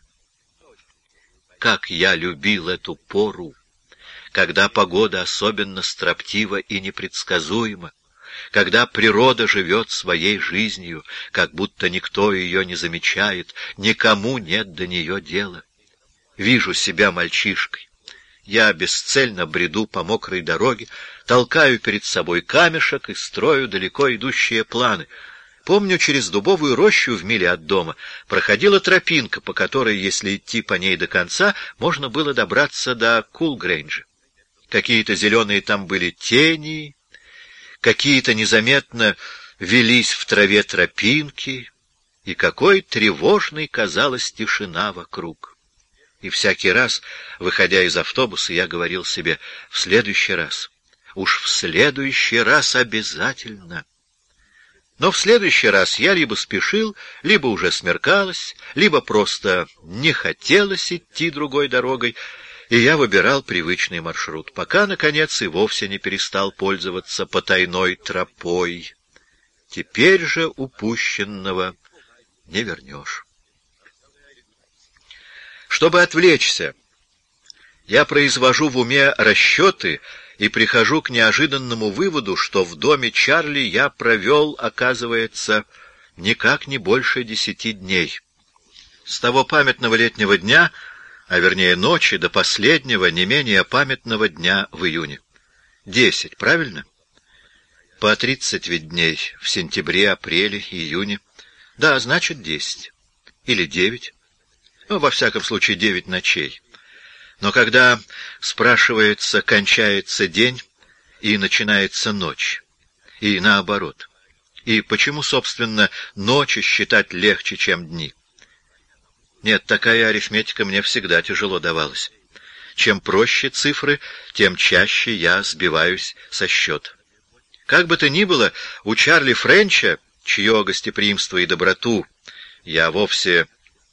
Как я любил эту пору! Когда погода особенно строптива и непредсказуема, когда природа живет своей жизнью, как будто никто ее не замечает, никому нет до нее дела. Вижу себя мальчишкой. Я бесцельно бреду по мокрой дороге, толкаю перед собой камешек и строю далеко идущие планы. Помню, через дубовую рощу в миле от дома проходила тропинка, по которой, если идти по ней до конца, можно было добраться до Кулгрейнджа. Какие-то зеленые там были тени, какие-то незаметно велись в траве тропинки, и какой тревожной казалась тишина вокруг. И всякий раз, выходя из автобуса, я говорил себе: в следующий раз, уж в следующий раз обязательно. Но в следующий раз я либо спешил, либо уже смеркалось, либо просто не хотелось идти другой дорогой, и я выбирал привычный маршрут, пока, наконец, и вовсе не перестал пользоваться потайной тропой. Теперь же упущенного не вернешь. Чтобы отвлечься, я произвожу в уме расчеты и прихожу к неожиданному выводу, что в доме Чарли я провел, оказывается, никак не больше десяти дней. С того памятного летнего дня, а вернее ночи, до последнего, не менее памятного дня в июне. Десять, правильно? По тридцать ведь дней в сентябре, апреле, июне. Да, значит, десять. Или девять. Ну, во всяком случае, девять ночей. Но когда, спрашивается, кончается день и начинается ночь, и наоборот, и почему, собственно, ночи считать легче, чем дни? Нет, такая арифметика мне всегда тяжело давалась. Чем проще цифры, тем чаще я сбиваюсь со счета. Как бы то ни было, у Чарли Френча, чье гостеприимство и доброту я вовсе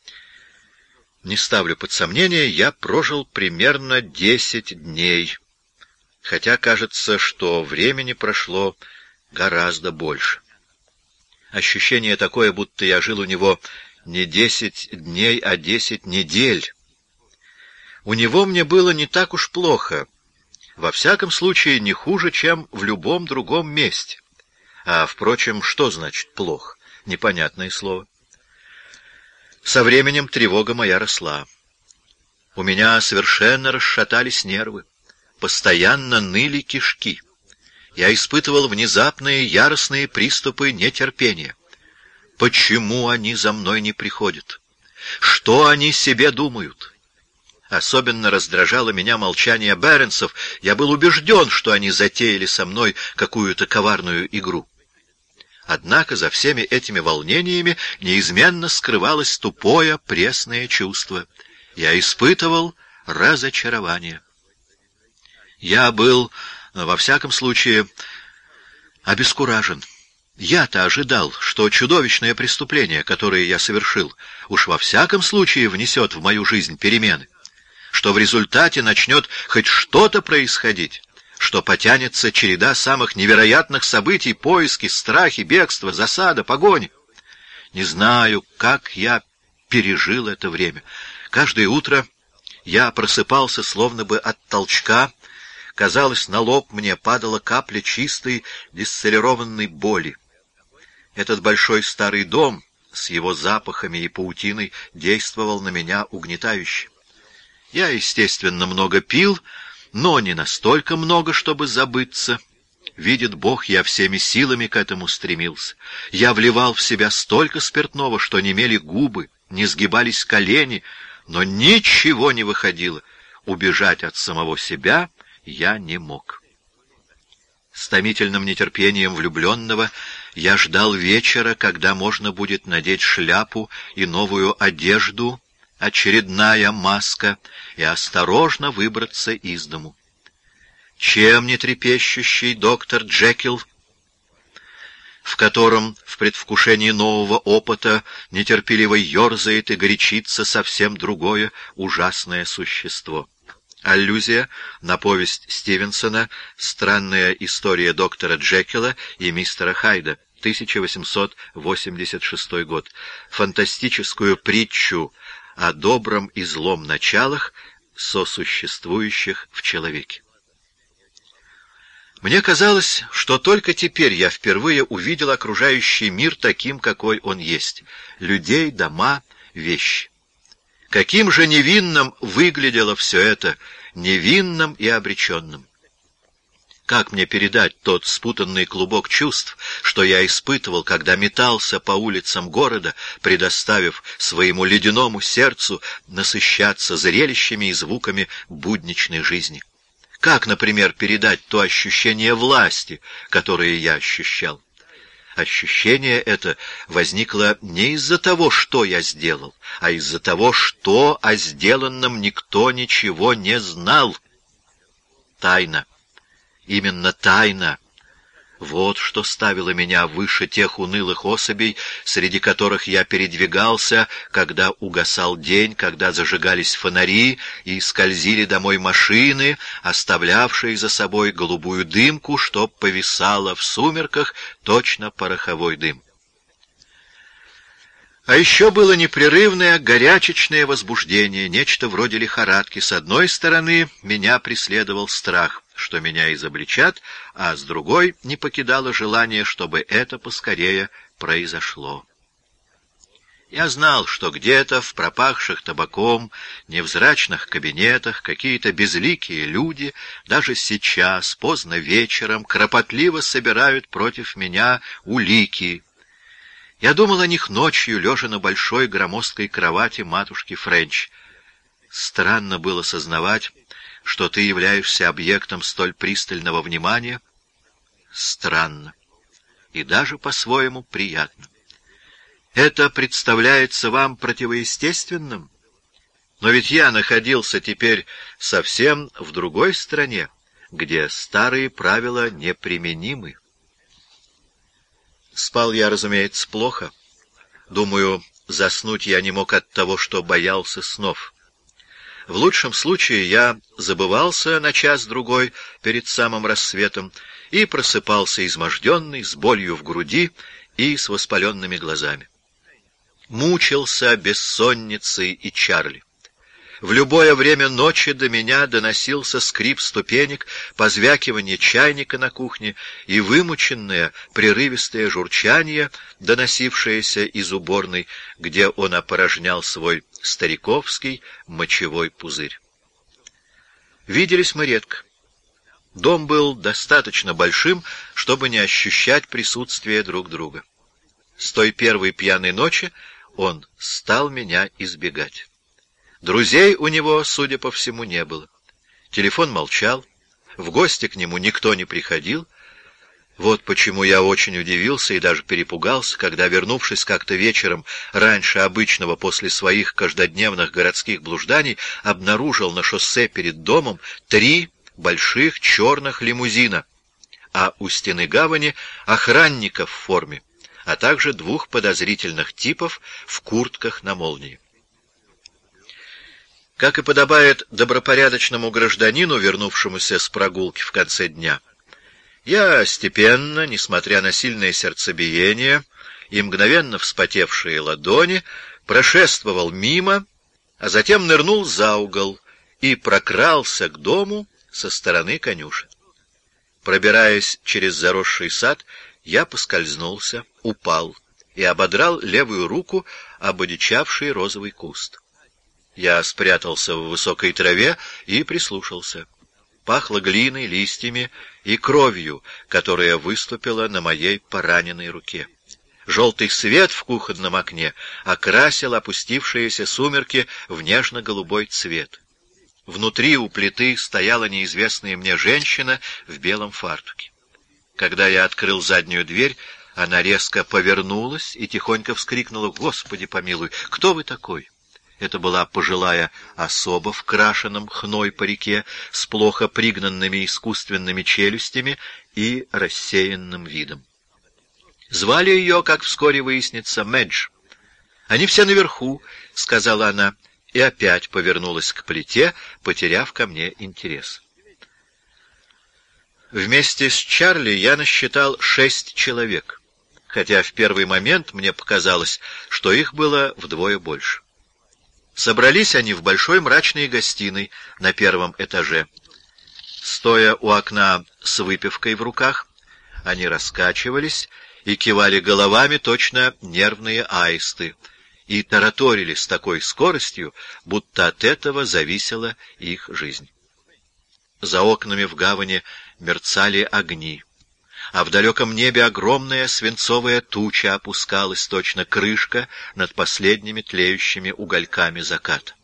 не ставлю под сомнение, я прожил примерно десять дней, хотя кажется, что времени прошло гораздо больше. Ощущение такое, будто я жил у него не десять дней, а десять недель. У него мне было не так уж плохо, во всяком случае не хуже, чем в любом другом месте. А, впрочем, что значит плохо? Непонятное слово. Со временем тревога моя росла. У меня совершенно расшатались нервы, постоянно ныли кишки. Я испытывал внезапные яростные приступы нетерпения. Почему они за мной не приходят? Что они себе думают? Особенно раздражало меня молчание Беренсов. Я был убежден, что они затеяли со мной какую-то коварную игру. Однако за всеми этими волнениями неизменно скрывалось тупое, пресное чувство. Я испытывал разочарование. Я был, во всяком случае, обескуражен. Я-то ожидал, что чудовищное преступление, которое я совершил, уж во всяком случае внесет в мою жизнь перемены, что в результате начнет хоть что-то происходить, что потянется череда самых невероятных событий: поиски, страхи, бегство, засада, погоня. Не знаю, как я пережил это время. Каждое утро я просыпался словно бы от толчка. Казалось, на лоб мне падала капля чистой дистиллированной боли. Этот большой старый дом с его запахами и паутиной действовал на меня угнетающе. Я, естественно, много пил, но не настолько много, чтобы забыться. Видит Бог, я всеми силами к этому стремился. Я вливал в себя столько спиртного, что немели губы, не сгибались колени, но ничего не выходило. Убежать от самого себя я не мог. С томительным нетерпением влюбленного я ждал вечера, когда можно будет надеть шляпу и новую одежду, очередная маска, и осторожно выбраться из дому. Чем не трепещущий доктор Джекил, в котором в предвкушении нового опыта нетерпеливо ерзает и горячится совсем другое ужасное существо. Аллюзия на повесть Стивенсона «Странная история доктора Джекила и мистера Хайда», тысяча восемьсот восемьдесят шестой год, фантастическую притчу о добром и злом началах, сосуществующих в человеке. Мне казалось, что только теперь я впервые увидел окружающий мир таким, какой он есть: людей, дома, вещи. Каким же невинным выглядело все это, невинным и обреченным. Как мне передать тот спутанный клубок чувств, что я испытывал, когда метался по улицам города, предоставив своему ледяному сердцу насыщаться зрелищами и звуками будничной жизни? Как, например, передать то ощущение власти, которое я ощущал? Ощущение это возникло не из-за того, что я сделал, а из-за того, что о сделанном никто ничего не знал. Тайна. Именно тайна. Вот что ставило меня выше тех унылых особей, среди которых я передвигался, когда угасал день, когда зажигались фонари и скользили домой машины, оставлявшие за собой голубую дымку, что повисала в сумерках точно пороховой дым. А еще было непрерывное горячечное возбуждение, нечто вроде лихорадки. С одной стороны, меня преследовал страх, что меня изобличат, а с другой не покидало желание, чтобы это поскорее произошло. Я знал, что где-то в пропахших табаком, невзрачных кабинетах какие-то безликие люди даже сейчас, поздно вечером, кропотливо собирают против меня улики. Я думал о них ночью, лежа на большой громоздкой кровати матушки Френч. Странно было сознавать, что ты являешься объектом столь пристального внимания. Странно. И даже по-своему приятно. Это представляется вам противоестественным? Но ведь я находился теперь совсем в другой стране, где старые правила неприменимы. Спал я, разумеется, плохо. Думаю, заснуть я не мог от того, что боялся снов. В лучшем случае я забывался на час-другой перед самым рассветом и просыпался изможденный, с болью в груди и с воспаленными глазами. Мучился бессонницей и Чарли. В любое время ночи до меня доносился скрип ступенек, позвякивание чайника на кухне и вымученное прерывистое журчание, доносившееся из уборной, где он опорожнял свой стариковский мочевой пузырь. Виделись мы редко. Дом был достаточно большим, чтобы не ощущать присутствия друг друга. С той первой пьяной ночи он стал меня избегать. Друзей у него, судя по всему, не было. Телефон молчал, в гости к нему никто не приходил. Вот почему я очень удивился и даже перепугался, когда, вернувшись как-то вечером, раньше обычного после своих каждодневных городских блужданий, обнаружил на шоссе перед домом три больших черных лимузина, а у стены гавани охранников в форме, а также двух подозрительных типов в куртках на молнии. Как и подобает добропорядочному гражданину, вернувшемуся с прогулки в конце дня, я степенно, несмотря на сильное сердцебиение и мгновенно вспотевшие ладони, прошествовал мимо, а затем нырнул за угол и прокрался к дому со стороны конюшен. Пробираясь через заросший сад, я поскользнулся, упал и ободрал левую руку об одичавший розовый куст. Я спрятался в высокой траве и прислушался. Пахло глиной, листьями и кровью, которая выступила на моей пораненной руке. Желтый свет в кухонном окне окрасил опустившиеся сумерки в нежно-голубой цвет. Внутри у плиты стояла неизвестная мне женщина в белом фартуке. Когда я открыл заднюю дверь, она резко повернулась и тихонько вскрикнула: «Господи помилуй, кто вы такой?» Это была пожилая особа в крашеном хной парике с плохо пригнанными искусственными челюстями и рассеянным видом. Звали ее, как вскоре выяснится, Мэдж. «Они все наверху», — сказала она, и опять повернулась к плите, потеряв ко мне интерес. Вместе с Чарли я насчитал шесть человек, хотя в первый момент мне показалось, что их было вдвое больше. Собрались они в большой мрачной гостиной на первом этаже. Стоя у окна с выпивкой в руках, они раскачивались и кивали головами, точно нервные аисты, и тараторили с такой скоростью, будто от этого зависела их жизнь. За окнами в гавани мерцали огни, а в далеком небе огромная свинцовая туча опускалась, точно крышка над последними тлеющими угольками заката.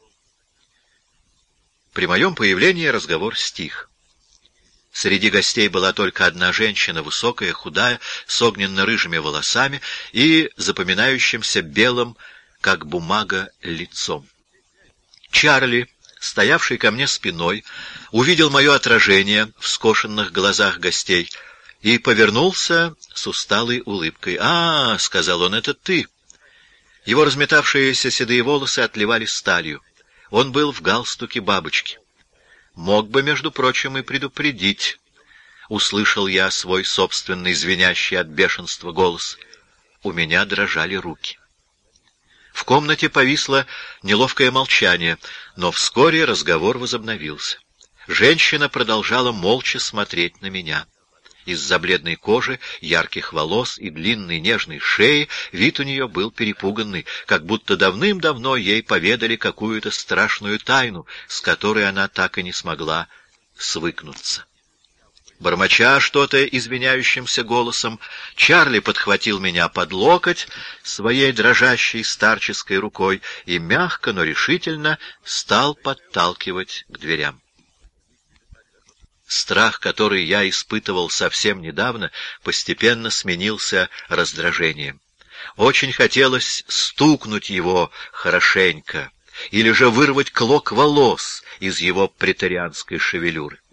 При моем появлении разговор стих. Среди гостей была только одна женщина, высокая, худая, с огненно-рыжими волосами и запоминающимся белым, как бумага, лицом. Чарли, стоявший ко мне спиной, увидел мое отражение в скошенных глазах гостей и повернулся с усталой улыбкой. «А, — сказал он, — это ты!» Его разметавшиеся седые волосы отливали сталью. Он был в галстуке бабочки. «Мог бы, между прочим, и предупредить», — услышал я свой собственный звенящий от бешенства голос. У меня дрожали руки. В комнате повисло неловкое молчание, но вскоре разговор возобновился. Женщина продолжала молча смотреть на меня. Из-за бледной кожи, ярких волос и длинной нежной шеи вид у нее был перепуганный, как будто давным-давно ей поведали какую-то страшную тайну, с которой она так и не смогла свыкнуться. Бормоча что-то извиняющимся голосом, Чарли подхватил меня под локоть своей дрожащей старческой рукой и мягко, но решительно стал подталкивать к дверям. Страх, который я испытывал совсем недавно, постепенно сменился раздражением. Очень хотелось стукнуть его хорошенько или же вырвать клок волос из его преторианской шевелюры.